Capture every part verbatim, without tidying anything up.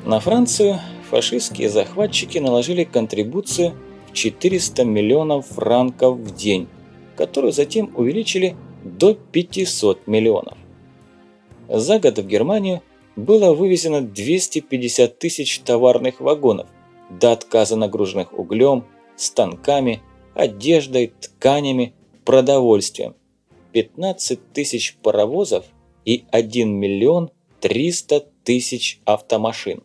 На Францию фашистские захватчики наложили контрибуцию в четыреста миллионов франков в день, которую затем увеличили до пятисот миллионов. За год в Германию было вывезено двести пятьдесят тысяч товарных вагонов, до отказа нагруженных углем, станками, одеждой, тканями, продовольствием, пятнадцать тысяч паровозов и один миллион триста тысяч автомашин.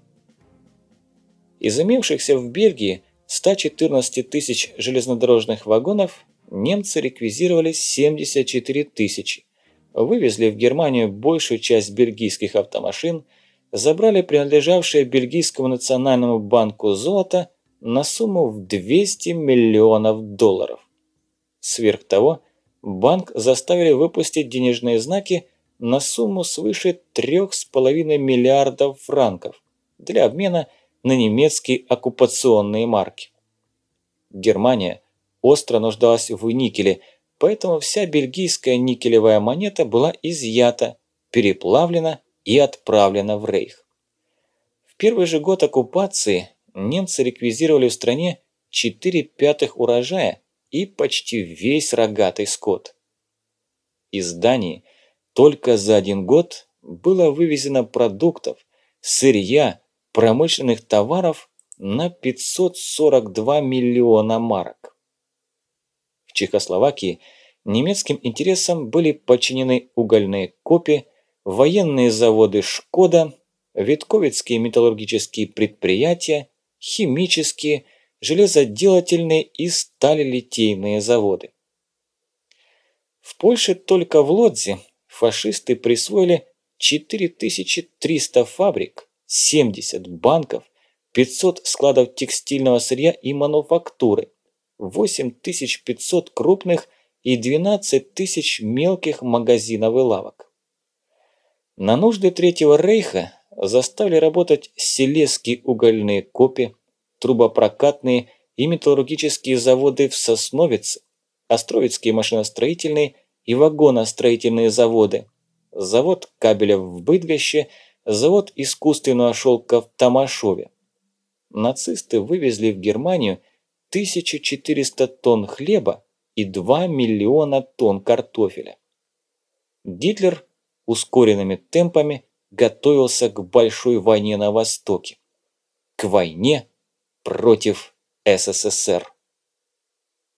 Из имевшихся в Бельгии ста четырнадцати тысяч железнодорожных вагонов немцы реквизировали семьдесят четыре тысячи, вывезли в Германию большую часть бельгийских автомашин, забрали принадлежавшее Бельгийскому национальному банку золото на сумму в двести миллионов долларов. Сверх того, банк заставили выпустить денежные знаки на сумму свыше трёх с половиной миллиардов франков для обмена на немецкие оккупационные марки. Германия остро нуждалась в никеле, поэтому вся бельгийская никелевая монета была изъята, переплавлена и отправлена в Рейх. В первый же год оккупации немцы реквизировали в стране четыре пятых урожая и почти весь рогатый скот. Из Дании только за один год было вывезено продуктов, сырья, промышленных товаров на пятьсот сорок два миллиона марок. В Чехословакии немецким интересам были подчинены угольные копи, военные заводы «Шкода», ветковицкие металлургические предприятия, химические, железоделательные и сталелитейные заводы. В Польше только в Лодзе фашисты присвоили четыре тысячи триста фабрик, семьдесят банков, пятьсот складов текстильного сырья и мануфактуры, восемь тысяч пятьсот крупных и двенадцать тысяч мелких магазинов и лавок. На нужды Третьего Рейха заставили работать селезские угольные копи, трубопрокатные и металлургические заводы в Сосновице, островицкие машиностроительные и вагоностроительные заводы, завод кабеля в Быдгоще, завод искусственного шелка в Тамашове. Нацисты вывезли в Германию тысячу четыреста тонн хлеба и два миллиона тонн картофеля. Гитлер ускоренными темпами готовился к большой войне на Востоке, к войне против СССР.